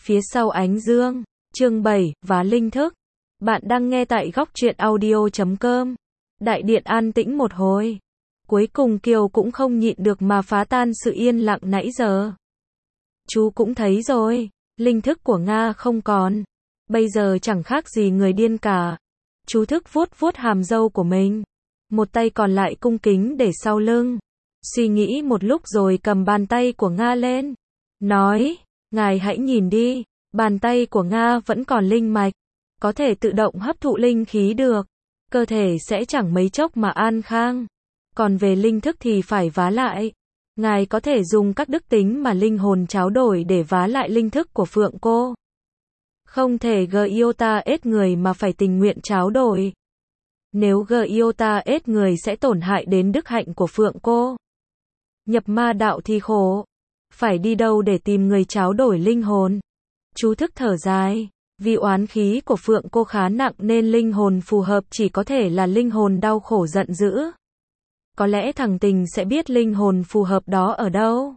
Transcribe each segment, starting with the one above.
Phía sau ánh dương, chương 7, và linh thức. Bạn đang nghe tại góc truyện audio.com. Đại điện an tĩnh một hồi. Cuối cùng Kiều cũng không nhịn được mà phá tan sự yên lặng nãy giờ. Chú cũng thấy rồi, linh thức của Nga không còn. Bây giờ chẳng khác gì người điên cả. Chú thức vuốt vuốt hàm râu của mình. Một tay còn lại cung kính để sau lưng. Suy nghĩ một lúc rồi cầm bàn tay của Nga lên. Nói, ngài hãy nhìn đi, bàn tay của Nga vẫn còn linh mạch. Có thể tự động hấp thụ linh khí được. Cơ thể sẽ chẳng mấy chốc mà an khang. Còn về linh thức thì phải vá lại. Ngài có thể dùng các đức tính mà linh hồn tráo đổi để vá lại linh thức của Phượng cô. Không thể giota ết người mà phải tình nguyện tráo đổi. Nếu giota ết người sẽ tổn hại đến đức hạnh của Phượng cô. Nhập ma đạo thì khổ. Phải đi đâu để tìm người tráo đổi linh hồn? Chú thức thở dài. Vì oán khí của Phượng cô khá nặng nên linh hồn phù hợp chỉ có thể là linh hồn đau khổ giận dữ. Có lẽ thằng Tình sẽ biết linh hồn phù hợp đó ở đâu.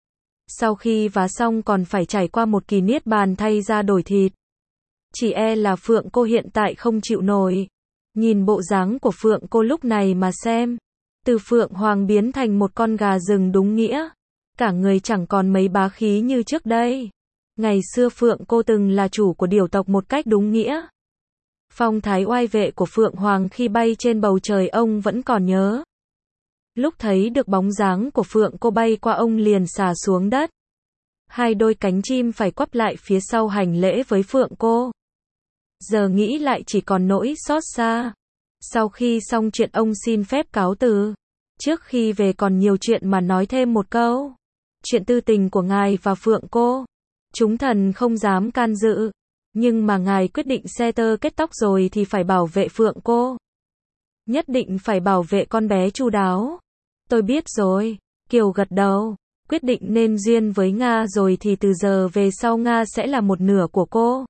Sau khi vá xong còn phải trải qua một kỳ niết bàn thay da đổi thịt. Chỉ e là Phượng cô hiện tại không chịu nổi. Nhìn bộ dáng của Phượng cô lúc này mà xem. Từ Phượng Hoàng biến thành một con gà rừng đúng nghĩa. Cả người chẳng còn mấy bá khí như trước đây. Ngày xưa Phượng cô từng là chủ của điểu tộc một cách đúng nghĩa. Phong thái oai vệ của Phượng Hoàng khi bay trên bầu trời ông vẫn còn nhớ. Lúc thấy được bóng dáng của Phượng cô bay qua ông liền xà xuống đất. Hai đôi cánh chim phải quắp lại phía sau hành lễ với Phượng cô. Giờ nghĩ lại chỉ còn nỗi xót xa. Sau khi xong chuyện ông xin phép cáo từ. Trước khi về còn nhiều chuyện mà nói thêm một câu. Chuyện tư tình của ngài và Phượng cô. Chúng thần không dám can dự. Nhưng mà ngài quyết định xe tơ kết tóc rồi thì phải bảo vệ Phượng cô. Nhất định phải bảo vệ con bé chu đáo. Tôi biết rồi. Kiều gật đầu. Quyết định nên duyên với Nga rồi thì từ giờ về sau Nga sẽ là một nửa của cô.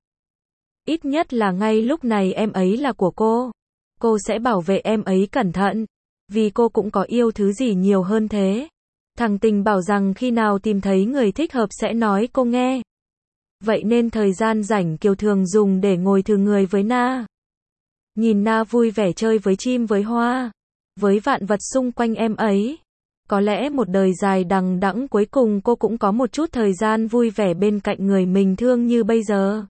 Ít nhất là ngay lúc này em ấy là của cô. Cô sẽ bảo vệ em ấy cẩn thận. Vì cô cũng có yêu thứ gì nhiều hơn thế. Thằng Tình bảo rằng khi nào tìm thấy người thích hợp sẽ nói cô nghe. Vậy nên thời gian rảnh Kiều thường dùng để ngồi thử người với Na. Nhìn Na vui vẻ chơi với chim với hoa. Với vạn vật xung quanh em ấy. Có lẽ một đời dài đằng đẵng cuối cùng cô cũng có một chút thời gian vui vẻ bên cạnh người mình thương như bây giờ.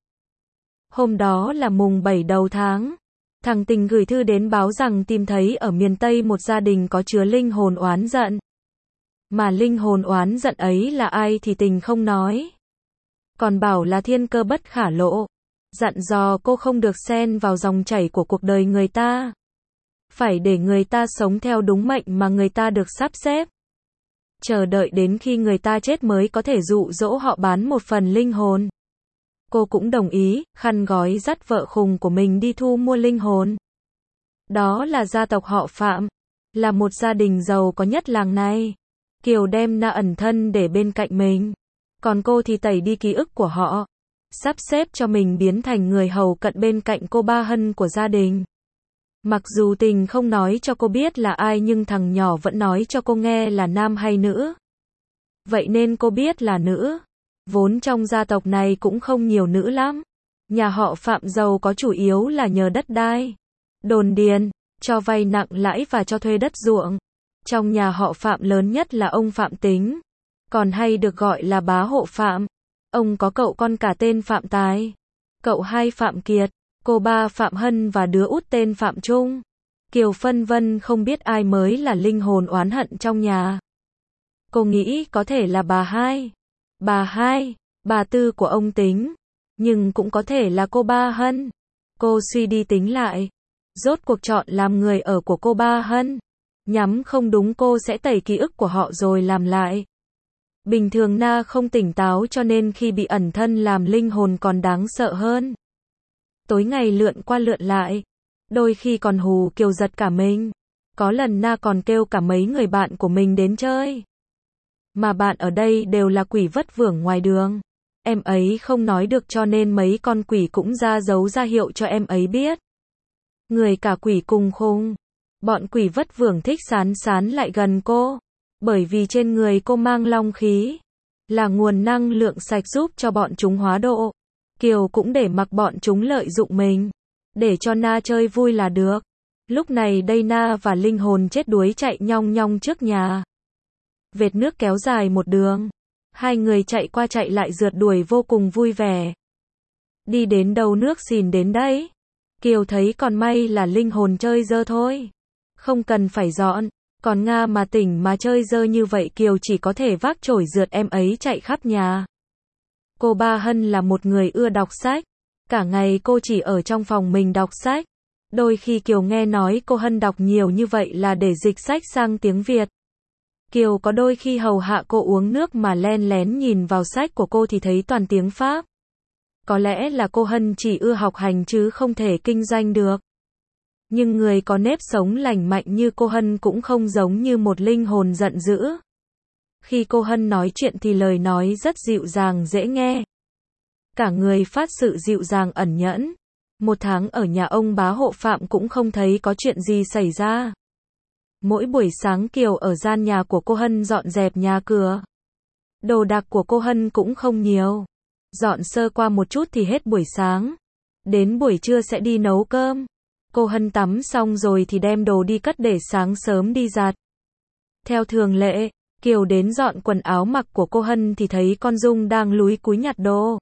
Hôm đó là mùng 7 đầu tháng. Thằng Tình gửi thư đến báo rằng tìm thấy ở miền Tây một gia đình có chứa linh hồn oán giận. Mà linh hồn oán giận ấy là ai thì Tình không nói. Còn bảo là thiên cơ bất khả lộ. Dặn dò cô không được xen vào dòng chảy của cuộc đời người ta. Phải để người ta sống theo đúng mệnh mà người ta được sắp xếp. Chờ đợi đến khi người ta chết mới có thể dụ dỗ họ bán một phần linh hồn. Cô cũng đồng ý, khăn gói dắt vợ khùng của mình đi thu mua linh hồn. Đó là gia tộc họ Phạm. Là một gia đình giàu có nhất làng này. Kiều đem Na ẩn thân để bên cạnh mình. Còn cô thì tẩy đi ký ức của họ. Sắp xếp cho mình biến thành người hầu cận bên cạnh cô Ba Hân của gia đình. Mặc dù Tình không nói cho cô biết là ai nhưng thằng nhỏ vẫn nói cho cô nghe là nam hay nữ. Vậy nên cô biết là nữ. Vốn trong gia tộc này cũng không nhiều nữ lắm. Nhà họ Phạm giàu có chủ yếu là nhờ đất đai, đồn điền, cho vay nặng lãi và cho thuê đất ruộng. Trong nhà họ Phạm lớn nhất là ông Phạm Tính. Còn hay được gọi là bá hộ Phạm. Ông có cậu con cả tên Phạm Tài. Cậu hai Phạm Kiệt. Cô ba Phạm Hân và đứa út tên Phạm Trung. Kiều phân vân không biết ai mới là linh hồn oán hận trong nhà. Cô nghĩ có thể là bà hai, bà tư của ông Tính. Nhưng cũng có thể là cô Ba Hân. Cô suy đi tính lại. Rốt cuộc chọn làm người ở của cô Ba Hân. Nhắm không đúng cô sẽ tẩy ký ức của họ rồi làm lại. Bình thường Na không tỉnh táo cho nên khi bị ẩn thân làm linh hồn còn đáng sợ hơn. Tối ngày lượn qua lượn lại. Đôi khi còn hù Kiều giật cả mình. Có lần Na còn kêu cả mấy người bạn của mình đến chơi. Mà bạn ở đây đều là quỷ vất vưởng ngoài đường. Em ấy không nói được cho nên mấy con quỷ cũng ra dấu ra hiệu cho em ấy biết. Người cả quỷ cùng khùng. Bọn quỷ vất vưởng thích sán lại gần cô. Bởi vì trên người cô mang long khí. Là nguồn năng lượng sạch giúp cho bọn chúng hóa độ. Kiều cũng để mặc bọn chúng lợi dụng mình. Để cho Na chơi vui là được. Lúc này đây Na và linh hồn chết đuối chạy nhong nhong trước nhà. Vệt nước kéo dài một đường. Hai người chạy qua chạy lại rượt đuổi vô cùng vui vẻ. Đi đến đâu nước xìn đến đấy. Kiều thấy còn may là linh hồn chơi dơ thôi. Không cần phải dọn. Còn Nga mà tỉnh mà chơi dơ như vậy Kiều chỉ có thể vác chổi rượt em ấy chạy khắp nhà. Cô Ba Hân là một người ưa đọc sách. Cả ngày cô chỉ ở trong phòng mình đọc sách. Đôi khi Kiều nghe nói cô Hân đọc nhiều như vậy là để dịch sách sang tiếng Việt. Kiều có đôi khi hầu hạ cô uống nước mà len lén nhìn vào sách của cô thì thấy toàn tiếng Pháp. Có lẽ là cô Hân chỉ ưa học hành chứ không thể kinh doanh được. Nhưng người có nếp sống lành mạnh như cô Hân cũng không giống như một linh hồn giận dữ. Khi cô Hân nói chuyện thì lời nói rất dịu dàng dễ nghe. Cả người phát sự dịu dàng ẩn nhẫn. Một tháng ở nhà ông bá hộ Phạm cũng không thấy có chuyện gì xảy ra. Mỗi buổi sáng Kiều ở gian nhà của cô Hân dọn dẹp nhà cửa. Đồ đạc của cô Hân cũng không nhiều. Dọn sơ qua một chút thì hết buổi sáng. Đến buổi trưa sẽ đi nấu cơm. Cô Hân tắm xong rồi thì đem đồ đi cất để sáng sớm đi giặt. Theo thường lệ, Kiều đến dọn quần áo mặc của cô Hân thì thấy con Dung đang lúi cúi nhặt đồ.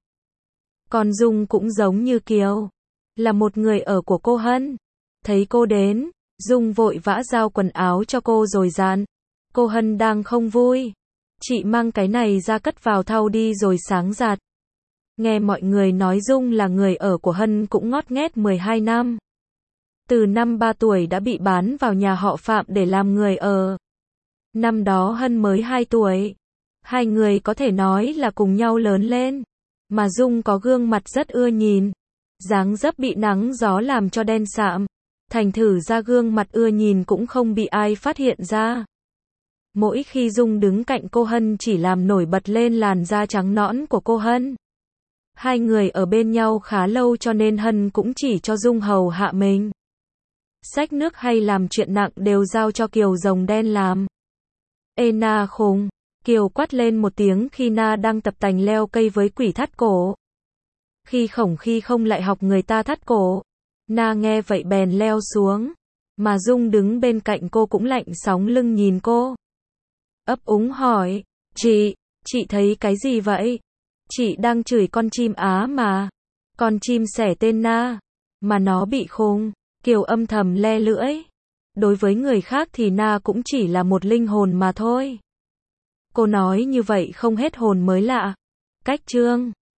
Con Dung cũng giống như Kiều, là một người ở của cô Hân. Thấy cô đến, Dung vội vã giao quần áo cho cô rồi dặn. Cô Hân đang không vui. Chị mang cái này ra cất vào thau đi rồi sáng giặt. Nghe mọi người nói Dung là người ở của Hân cũng ngót nghét 12 năm. Từ năm 3 tuổi đã bị bán vào nhà họ Phạm để làm người ở. Năm đó Hân mới 2 tuổi. Hai người có thể nói là cùng nhau lớn lên. Mà Dung có gương mặt rất ưa nhìn. Dáng dấp bị nắng gió làm cho đen sạm. Thành thử ra gương mặt ưa nhìn cũng không bị ai phát hiện ra. Mỗi khi Dung đứng cạnh cô Hân chỉ làm nổi bật lên làn da trắng nõn của cô Hân. Hai người ở bên nhau khá lâu cho nên Hân cũng chỉ cho Dung hầu hạ mình. Xách nước hay làm chuyện nặng đều giao cho Kiều rồng đen làm. Ê Na khùng, Kiều quát lên một tiếng khi Na đang tập tành leo cây với quỷ thắt cổ. Khi không lại học người ta thắt cổ. Na nghe vậy bèn leo xuống. Mà Dung đứng bên cạnh cô cũng lạnh sóng lưng nhìn cô. Ấp úng hỏi, chị thấy cái gì vậy? Chị đang chửi con chim Á mà. Con chim sẻ tên Na. Mà nó bị khùng. Kiều âm thầm le lưỡi. Đối với người khác thì Na cũng chỉ là một linh hồn mà thôi. Cô nói như vậy không hết hồn mới lạ. Cách chương